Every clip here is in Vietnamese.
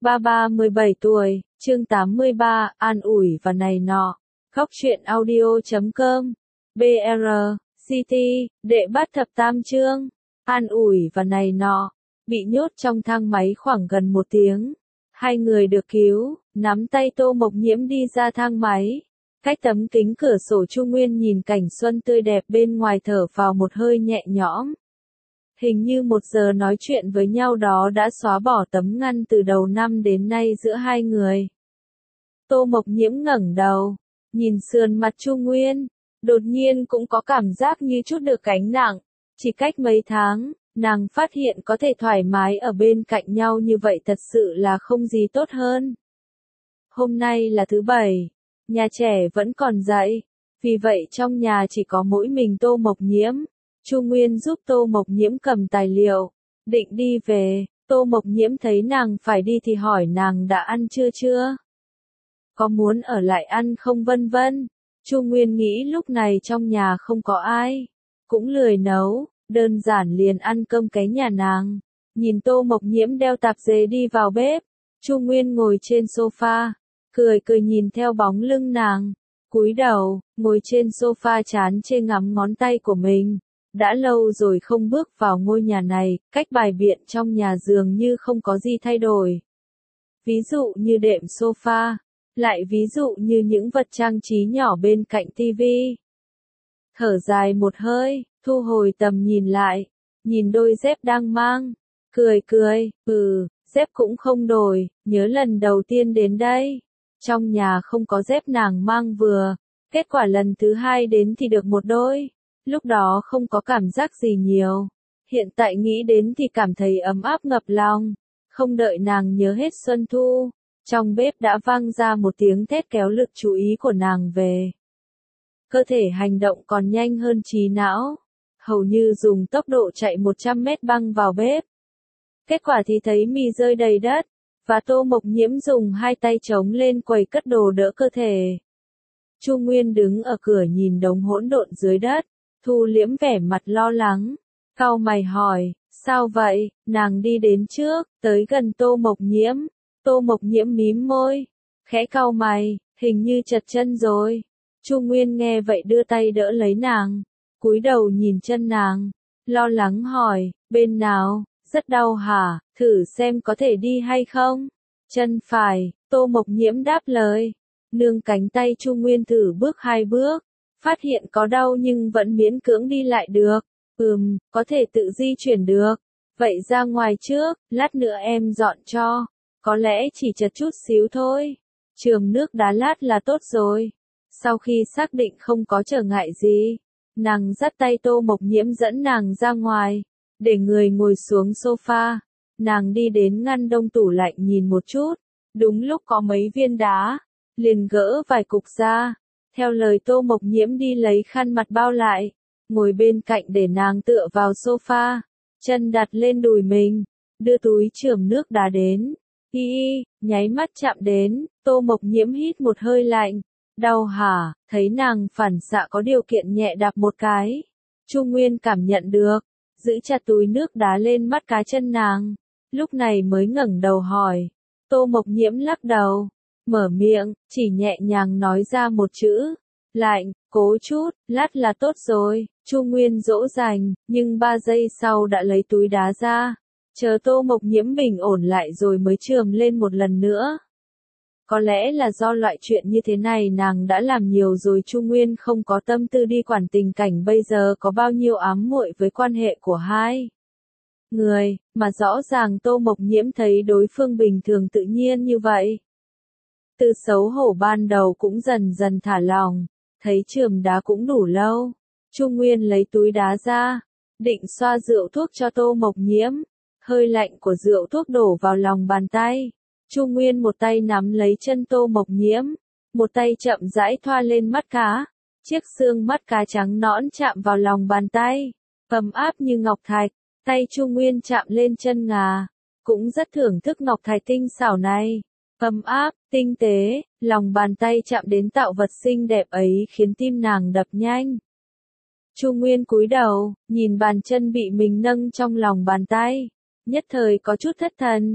Ba 17 tuổi, chương 83, an ủi và này nọ. Góc truyện audio.com. BR, City, đệ bát thập tam chương. An ủi và này nọ. Bị nhốt trong thang máy khoảng gần 1 tiếng. Hai người được cứu, nắm tay Tô Mộc Nhiễm đi ra thang máy. Cách tấm kính cửa sổ Chu Nguyên nhìn cảnh xuân tươi đẹp bên ngoài thở vào một hơi nhẹ nhõm. Hình như 1 giờ nói chuyện với nhau đó đã xóa bỏ tấm ngăn từ đầu năm đến nay giữa hai người. Tô Mộc Nhiễm ngẩng đầu, nhìn sườn mặt Chu Nguyên, đột nhiên cũng có cảm giác như chút được gánh nặng. Chỉ cách mấy tháng, nàng phát hiện có thể thoải mái ở bên cạnh nhau như vậy thật sự là không gì tốt hơn. Hôm nay là thứ Bảy, nhà trẻ vẫn còn dậy, vì vậy trong nhà chỉ có mỗi mình Tô Mộc Nhiễm. Chu Nguyên giúp Tô Mộc Nhiễm cầm tài liệu, định đi về. Tô Mộc Nhiễm thấy nàng phải đi thì hỏi nàng đã ăn chưa? Có muốn ở lại ăn không vân vân. Chu Nguyên nghĩ lúc này trong nhà không có ai, cũng lười nấu, đơn giản liền ăn cơm cái nhà nàng. Nhìn Tô Mộc Nhiễm đeo tạp dề đi vào bếp, Chu Nguyên ngồi trên sofa, cười nhìn theo bóng lưng nàng, cúi đầu, ngồi trên sofa chán chê ngắm ngón tay của mình. Đã lâu rồi không bước vào ngôi nhà này, cách bài biện trong nhà dường như không có gì thay đổi. Ví dụ như đệm sofa, lại ví dụ như những vật trang trí nhỏ bên cạnh tivi. Thở dài một hơi, thu hồi tầm nhìn lại, nhìn đôi dép đang mang, cười, dép cũng không đổi, nhớ lần đầu tiên đến đây. Trong nhà không có dép nàng mang vừa, kết quả lần thứ 2 đến thì được một đôi. Lúc đó không có cảm giác gì nhiều, hiện tại nghĩ đến thì cảm thấy ấm áp ngập lòng. Không đợi nàng nhớ hết xuân thu, trong bếp đã vang ra một tiếng thét kéo lực chú ý của nàng về. Cơ thể hành động còn nhanh hơn trí não, hầu như dùng tốc độ chạy 100 mét băng vào bếp. Kết quả thì thấy mì rơi đầy đất, và Tô Mộc Nhiễm dùng 2 tay chống lên quầy cất đồ đỡ cơ thể. Chu Nguyên đứng ở cửa nhìn đống hỗn độn dưới đất, thu liễm vẻ mặt lo lắng, cau mày hỏi, sao vậy? Nàng đi đến trước, tới gần Tô Mộc Nhiễm. Tô Mộc Nhiễm mím môi, khẽ cau mày, hình như chật chân rồi. Chu Nguyên nghe vậy đưa tay đỡ lấy nàng, cúi đầu nhìn chân nàng, lo lắng hỏi, bên nào? Rất đau hả? Thử xem có thể đi hay không? Chân phải, Tô Mộc Nhiễm đáp lời, nương cánh tay Chu Nguyên thử bước 2 bước. Phát hiện có đau nhưng vẫn miễn cưỡng đi lại được. Có thể tự di chuyển được. Vậy ra ngoài trước, lát nữa em dọn cho. Có lẽ chỉ chật chút xíu thôi. Chườm nước đá lát là tốt rồi. Sau khi xác định không có trở ngại gì, nàng dắt tay Tô Mộc Nhiễm dẫn nàng ra ngoài, để người ngồi xuống sofa. Nàng đi đến ngăn đông tủ lạnh nhìn một chút. Đúng lúc có mấy viên đá, liền gỡ vài cục ra. Theo lời Tô Mộc Nhiễm đi lấy khăn mặt bao lại, ngồi bên cạnh để nàng tựa vào sofa, chân đặt lên đùi mình, đưa túi chườm nước đá đến. Nháy mắt chạm đến, Tô Mộc Nhiễm hít một hơi lạnh. Đau hả? Thấy nàng phản xạ có điều kiện nhẹ đạp một cái. Chu Nguyên cảm nhận được, giữ chặt túi nước đá lên mắt cá chân nàng, lúc này mới ngẩng đầu hỏi. Tô Mộc Nhiễm lắc đầu, mở miệng, chỉ nhẹ nhàng nói ra một chữ, lạnh. Cố chút, lát là tốt rồi. Chu Nguyên dỗ dành, nhưng 3 giây sau đã lấy túi đá ra, chờ Tô Mộc Nhiễm bình ổn lại rồi mới chườm lên một lần nữa. Có lẽ là do loại chuyện như thế này nàng đã làm nhiều rồi. Chu Nguyên không có tâm tư đi quản tình cảnh bây giờ có bao nhiêu ám muội với quan hệ của hai người, mà rõ ràng Tô Mộc Nhiễm thấy đối phương bình thường tự nhiên như vậy. Từ xấu hổ ban đầu cũng dần dần thả lòng, thấy chườm đá cũng đủ lâu. Chu Nguyên lấy túi đá ra, định xoa rượu thuốc cho Tô Mộc Nhiễm. Hơi lạnh của rượu thuốc đổ vào lòng bàn tay. Chu Nguyên một tay nắm lấy chân Tô Mộc Nhiễm, một tay chậm rãi thoa lên mắt cá. Chiếc xương mắt cá trắng nõn chạm vào lòng bàn tay, ấm áp như ngọc thạch. Tay Chu Nguyên chạm lên chân ngà, cũng rất thưởng thức ngọc thạch tinh xảo này. Ấm áp, tinh tế, lòng bàn tay chạm đến tạo vật xinh đẹp ấy khiến tim nàng đập nhanh. Chu Nguyên cúi đầu, nhìn bàn chân bị mình nâng trong lòng bàn tay, nhất thời có chút thất thần.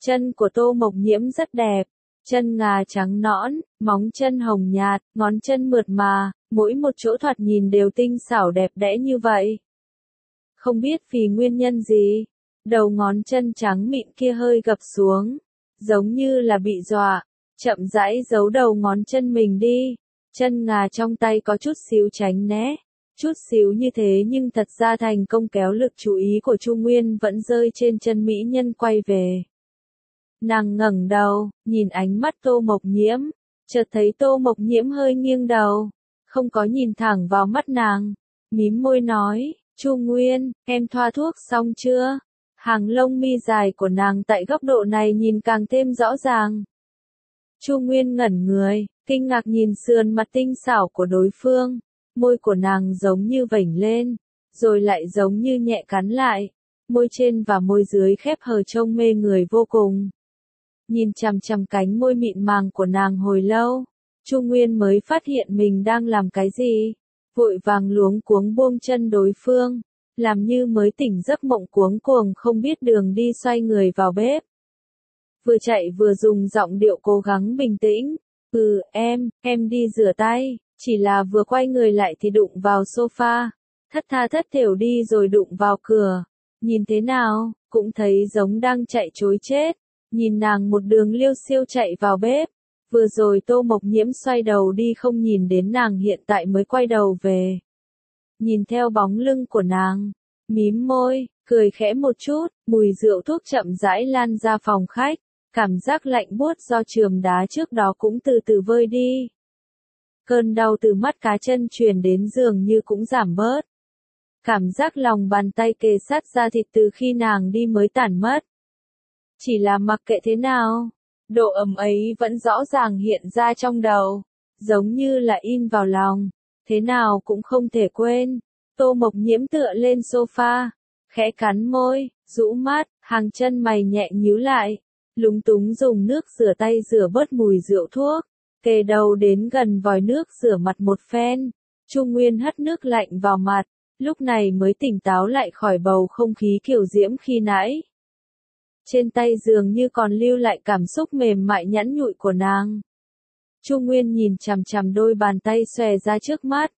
Chân của Tô Mộc Nhiễm rất đẹp, chân ngà trắng nõn, móng chân hồng nhạt, ngón chân mượt mà, mỗi một chỗ thoạt nhìn đều tinh xảo đẹp đẽ như vậy. Không biết vì nguyên nhân gì, đầu ngón chân trắng mịn kia hơi gập xuống, giống như là bị dọa, chậm rãi giấu đầu ngón chân mình đi, chân ngà trong tay có chút xíu tránh né. Chút xíu như thế nhưng thật ra thành công kéo lực chú ý của Chu Nguyên vẫn rơi trên chân mỹ nhân quay về. Nàng ngẩng đầu, nhìn ánh mắt Tô Mộc Nhiễm, chợt thấy Tô Mộc Nhiễm hơi nghiêng đầu, không có nhìn thẳng vào mắt nàng, mím môi nói, Chu Nguyên, em thoa thuốc xong chưa? Hàng lông mi dài của nàng tại góc độ này nhìn càng thêm rõ ràng. Chu Nguyên ngẩn người, kinh ngạc nhìn sườn mặt tinh xảo của đối phương, môi của nàng giống như vểnh lên, rồi lại giống như nhẹ cắn lại, môi trên và môi dưới khép hờ trông mê người vô cùng. Nhìn chằm chằm cánh môi mịn màng của nàng hồi lâu, Chu Nguyên mới phát hiện mình đang làm cái gì, vội vàng luống cuống buông chân đối phương, làm như mới tỉnh giấc mộng cuống cuồng không biết đường đi xoay người vào bếp. Vừa chạy vừa dùng giọng điệu cố gắng bình tĩnh, em đi rửa tay, chỉ là vừa quay người lại thì đụng vào sofa, thất tha thất thểu đi rồi đụng vào cửa, nhìn thế nào, cũng thấy giống đang chạy trối chết, nhìn nàng một đường liêu xiêu chạy vào bếp, vừa rồi Tô Mộc Nhiễm xoay đầu đi không nhìn đến nàng hiện tại mới quay đầu về. Nhìn theo bóng lưng của nàng, mím môi, cười khẽ một chút, mùi rượu thuốc chậm rãi lan ra phòng khách, cảm giác lạnh buốt do chườm đá trước đó cũng từ từ vơi đi. Cơn đau từ mắt cá chân truyền đến dường như cũng giảm bớt. Cảm giác lòng bàn tay kề sát da thịt từ khi nàng đi mới tản mất. Chỉ là mặc kệ thế nào, độ ấm ấy vẫn rõ ràng hiện ra trong đầu, giống như là in vào lòng, thế nào cũng không thể quên. Tô Mộc Nhiễm tựa lên sofa, khẽ cắn môi, rũ mắt, hàng chân mày nhẹ nhíu lại, lúng túng dùng nước rửa tay rửa bớt mùi rượu thuốc, kề đầu đến gần vòi nước rửa mặt một phen. Chu Nguyên hất nước lạnh vào mặt, lúc này mới tỉnh táo lại khỏi bầu không khí kiều diễm khi nãy. Trên tay dường như còn lưu lại cảm xúc mềm mại nhẵn nhụi của nàng. Chu Nguyên nhìn chằm chằm đôi bàn tay xòe ra trước mắt,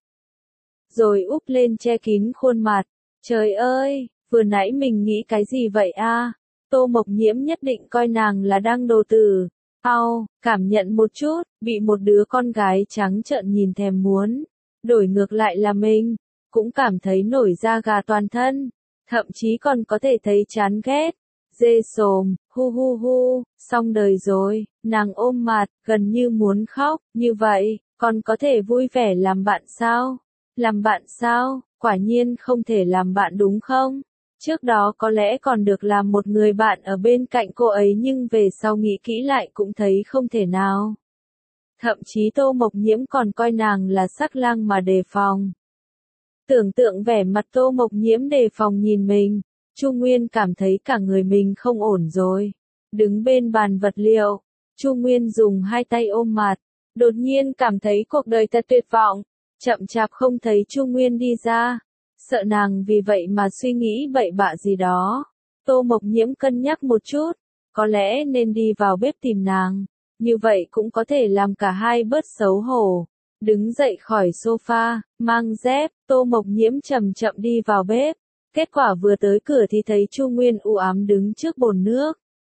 rồi úp lên che kín khuôn mặt. Trời ơi, vừa nãy mình nghĩ cái gì vậy a? Tô Mộc Nhiễm nhất định coi nàng là đang đồ tử. Cảm nhận một chút, bị một đứa con gái trắng trợn nhìn thèm muốn. Đổi ngược lại là mình, cũng cảm thấy nổi da gà toàn thân, thậm chí còn có thể thấy chán ghét. Dê sồm, hu, xong đời rồi, nàng ôm mặt, gần như muốn khóc, như vậy, còn có thể vui vẻ làm bạn sao? Làm bạn sao? Quả nhiên không thể làm bạn đúng không? Trước đó có lẽ còn được làm một người bạn ở bên cạnh cô ấy nhưng về sau nghĩ kỹ lại cũng thấy không thể nào. Thậm chí Tô Mộc Nhiễm còn coi nàng là sắc lang mà đề phòng. Tưởng tượng vẻ mặt Tô Mộc Nhiễm đề phòng nhìn mình, Chu Nguyên cảm thấy cả người mình không ổn rồi. Đứng bên bàn vật liệu, Chu Nguyên dùng hai tay ôm mặt, đột nhiên cảm thấy cuộc đời thật tuyệt vọng, chậm chạp không thấy Chu Nguyên đi ra, sợ nàng vì vậy mà suy nghĩ bậy bạ gì đó. Tô Mộc Nhiễm cân nhắc một chút, có lẽ nên đi vào bếp tìm nàng, như vậy cũng có thể làm cả hai bớt xấu hổ. Đứng dậy khỏi sofa, mang dép, Tô Mộc Nhiễm chậm chậm đi vào bếp. Kết quả vừa tới cửa thì thấy Chu Nguyên u ám đứng trước bồn nước.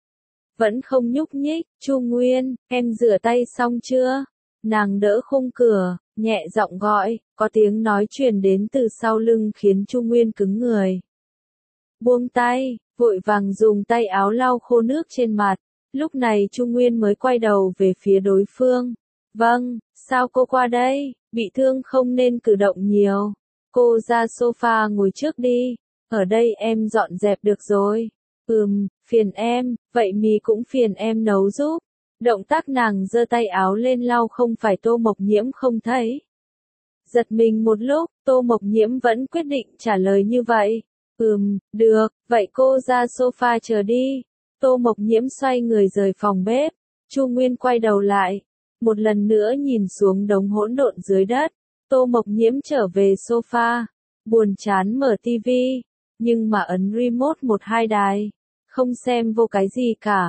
Vẫn không nhúc nhích. Chu Nguyên, em rửa tay xong chưa? Nàng đỡ khung cửa, nhẹ giọng gọi, có tiếng nói truyền đến từ sau lưng khiến Chu Nguyên cứng người. Buông tay, vội vàng dùng tay áo lau khô nước trên mặt. Lúc này Chu Nguyên mới quay đầu về phía đối phương. Vâng, sao cô qua đây? Bị thương không nên cử động nhiều. Cô ra sofa ngồi trước đi. Ở đây em dọn dẹp được rồi. Phiền em, vậy mì cũng phiền em nấu giúp. Động tác nàng giơ tay áo lên lau không phải Tô Mộc Nhiễm không thấy. Giật mình một lúc, Tô Mộc Nhiễm vẫn quyết định trả lời như vậy. Được, vậy cô ra sofa chờ đi. Tô Mộc Nhiễm xoay người rời phòng bếp. Chu Nguyên quay đầu lại, một lần nữa nhìn xuống đống hỗn độn dưới đất. Tô Mộc Nhiễm trở về sofa, buồn chán mở tivi, nhưng mà ấn remote một hai đài, không xem vô cái gì cả.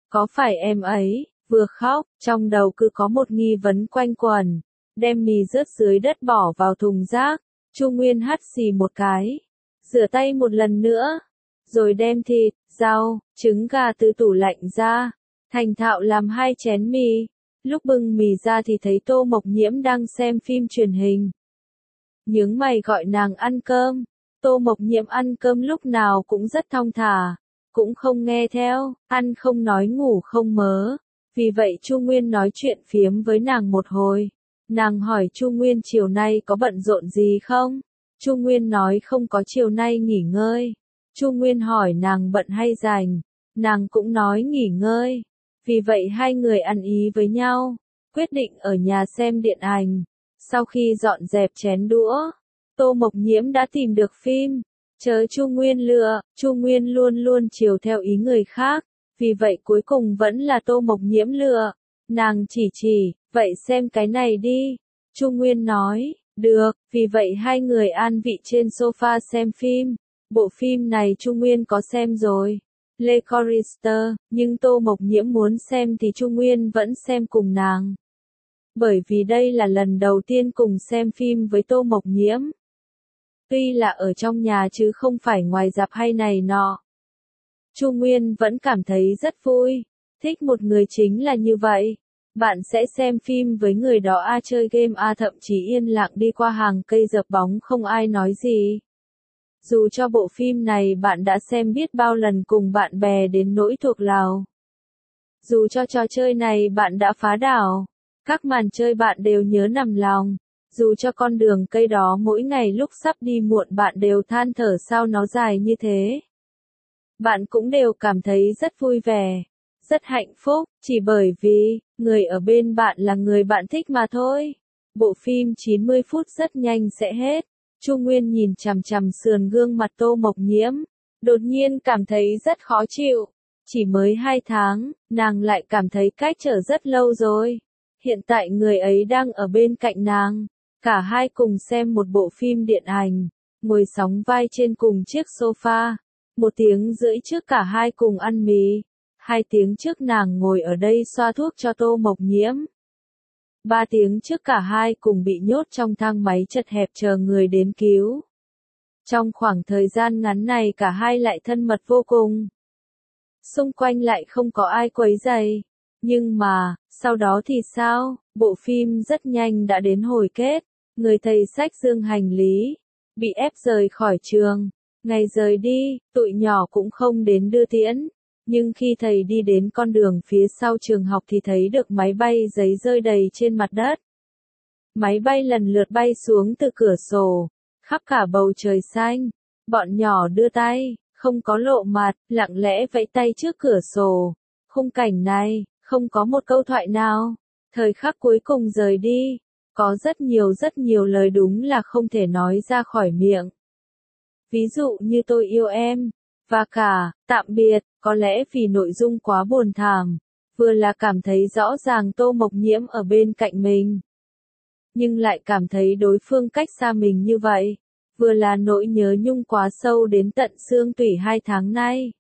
Có phải em ấy, vừa khóc, trong đầu cứ có một nghi vấn quanh quẩn. Đem mì rớt dưới đất bỏ vào thùng rác. Chu Nguyên hắt xì một cái. Rửa tay một lần nữa. Rồi đem thịt, rau, trứng gà từ tủ lạnh ra. Thành thạo làm 2 chén mì. Lúc bưng mì ra thì thấy Tô Mộc Nhiễm đang xem phim truyền hình. Nhướng mày gọi nàng ăn cơm. Tô Mộc Nhiễm ăn cơm lúc nào cũng rất thong thả. Cũng không nghe theo, ăn không nói ngủ không mớ. Vì vậy Chu Nguyên nói chuyện phiếm với nàng một hồi. Nàng hỏi Chu Nguyên chiều nay có bận rộn gì không? Chu Nguyên nói không có, chiều nay nghỉ ngơi. Chu Nguyên hỏi nàng bận hay rảnh. Nàng cũng nói nghỉ ngơi. Vì vậy hai người ăn ý với nhau. Quyết định ở nhà xem điện ảnh. Sau khi dọn dẹp chén đũa, Tô Mộc Nhiễm đã tìm được phim. Chớ Chu Nguyên lựa, Chu Nguyên luôn luôn chiều theo ý người khác. Vì vậy cuối cùng vẫn là Tô Mộc Nhiễm lựa. Nàng chỉ, vậy xem cái này đi. Chu Nguyên nói, được, vì vậy hai người an vị trên sofa xem phim. Bộ phim này Chu Nguyên có xem rồi. Le Chorister, nhưng Tô Mộc Nhiễm muốn xem thì Chu Nguyên vẫn xem cùng nàng. Bởi vì đây là lần đầu tiên cùng xem phim với Tô Mộc Nhiễm. Tuy là ở trong nhà chứ không phải ngoài rạp hay này nọ. Chu Nguyên vẫn cảm thấy rất vui. Thích một người chính là như vậy. Bạn sẽ xem phim với người đó chơi game thậm chí yên lặng đi qua hàng cây dợp bóng không ai nói gì. Dù cho bộ phim này bạn đã xem biết bao lần cùng bạn bè đến nỗi thuộc lòng. Dù cho trò chơi này bạn đã phá đảo. Các màn chơi bạn đều nhớ nằm lòng. Dù cho con đường cây đó mỗi ngày lúc sắp đi muộn bạn đều than thở sao nó dài như thế. Bạn cũng đều cảm thấy rất vui vẻ, rất hạnh phúc, chỉ bởi vì, người ở bên bạn là người bạn thích mà thôi. Bộ phim 90 phút rất nhanh sẽ hết. Chu Nguyên nhìn chằm chằm sườn gương mặt Tô Mộc Nhiễm, đột nhiên cảm thấy rất khó chịu. Chỉ mới 2 tháng, nàng lại cảm thấy cách trở rất lâu rồi. Hiện tại người ấy đang ở bên cạnh nàng. Cả hai cùng xem một bộ phim điện ảnh, ngồi sóng vai trên cùng chiếc sofa. 1 tiếng rưỡi trước cả hai cùng ăn mì. 2 tiếng trước nàng ngồi ở đây xoa thuốc cho Tô Mộc Nhiễm. 3 tiếng trước cả hai cùng bị nhốt trong thang máy chật hẹp chờ người đến cứu. Trong khoảng thời gian ngắn này cả hai lại thân mật vô cùng. Xung quanh lại không có ai quấy rầy. Nhưng mà, sau đó thì sao? Bộ phim rất nhanh đã đến hồi kết. Người thầy xách dương hành lý, bị ép rời khỏi trường. Ngày rời đi, tụi nhỏ cũng không đến đưa tiễn. Nhưng khi thầy đi đến con đường phía sau trường học thì thấy được máy bay giấy rơi đầy trên mặt đất. Máy bay lần lượt bay xuống từ cửa sổ, khắp cả bầu trời xanh. Bọn nhỏ đưa tay, không có lộ mặt, lặng lẽ vẫy tay trước cửa sổ. Khung cảnh này, không có một câu thoại nào. Thời khắc cuối cùng rời đi, có rất nhiều lời đúng là không thể nói ra khỏi miệng. Ví dụ như tôi yêu em, và cả, tạm biệt, có lẽ vì nội dung quá buồn thảm, vừa là cảm thấy rõ ràng Tô Mộc Nhiễm ở bên cạnh mình, nhưng lại cảm thấy đối phương cách xa mình như vậy, vừa là nỗi nhớ nhung quá sâu đến tận xương tủy 2 tháng nay.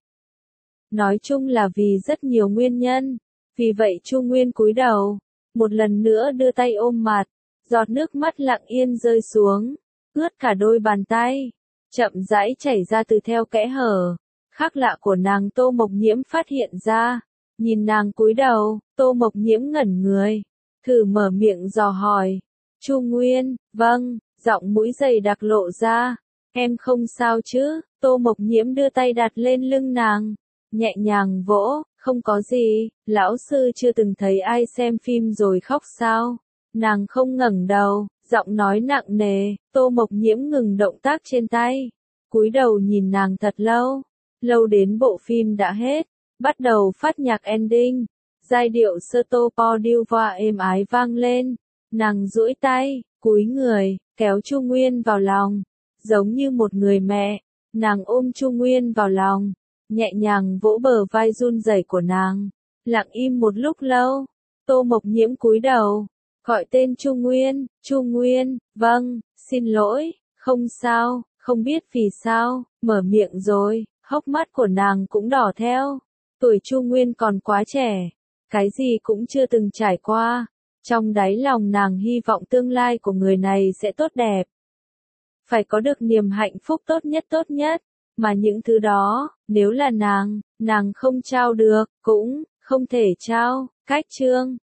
Nói chung là vì rất nhiều nguyên nhân, vì vậy Chu Nguyên cúi đầu, một lần nữa đưa tay ôm mặt, giọt nước mắt lặng yên rơi xuống, ướt cả đôi bàn tay, chậm rãi chảy ra từ theo kẽ hở. Khác lạ của nàng Tô Mộc Nhiễm phát hiện ra, nhìn nàng cúi đầu, Tô Mộc Nhiễm ngẩn người, thử mở miệng dò hỏi. Chu Nguyên, vâng, giọng mũi dày đặc lộ ra, em không sao chứ? Tô Mộc Nhiễm đưa tay đặt lên lưng nàng, nhẹ nhàng vỗ, không có gì, lão sư chưa từng thấy ai xem phim rồi khóc sao? Nàng không ngẩng đầu, giọng nói nặng nề. Tô Mộc Nhiễm ngừng động tác trên tay, cúi đầu nhìn nàng thật lâu, lâu đến bộ phim đã hết, bắt đầu phát nhạc ending, giai điệu sơ tô Pordiva êm ái vang lên, nàng duỗi tay, cúi người, kéo Chu Nguyên vào lòng, giống như một người mẹ, nàng ôm Chu Nguyên vào lòng, nhẹ nhàng vỗ bờ vai run rẩy của nàng, lặng im một lúc lâu, Tô Mộc Nhiễm cúi đầu, gọi tên Chu Nguyên, vâng, xin lỗi, không sao, không biết vì sao, mở miệng rồi, hốc mắt của nàng cũng đỏ theo. Tuổi Chu Nguyên còn quá trẻ, cái gì cũng chưa từng trải qua. Trong đáy lòng nàng hy vọng tương lai của người này sẽ tốt đẹp. Phải có được niềm hạnh phúc tốt nhất. Mà những thứ đó, nếu là nàng không trao được, cũng không thể trao. Cách chương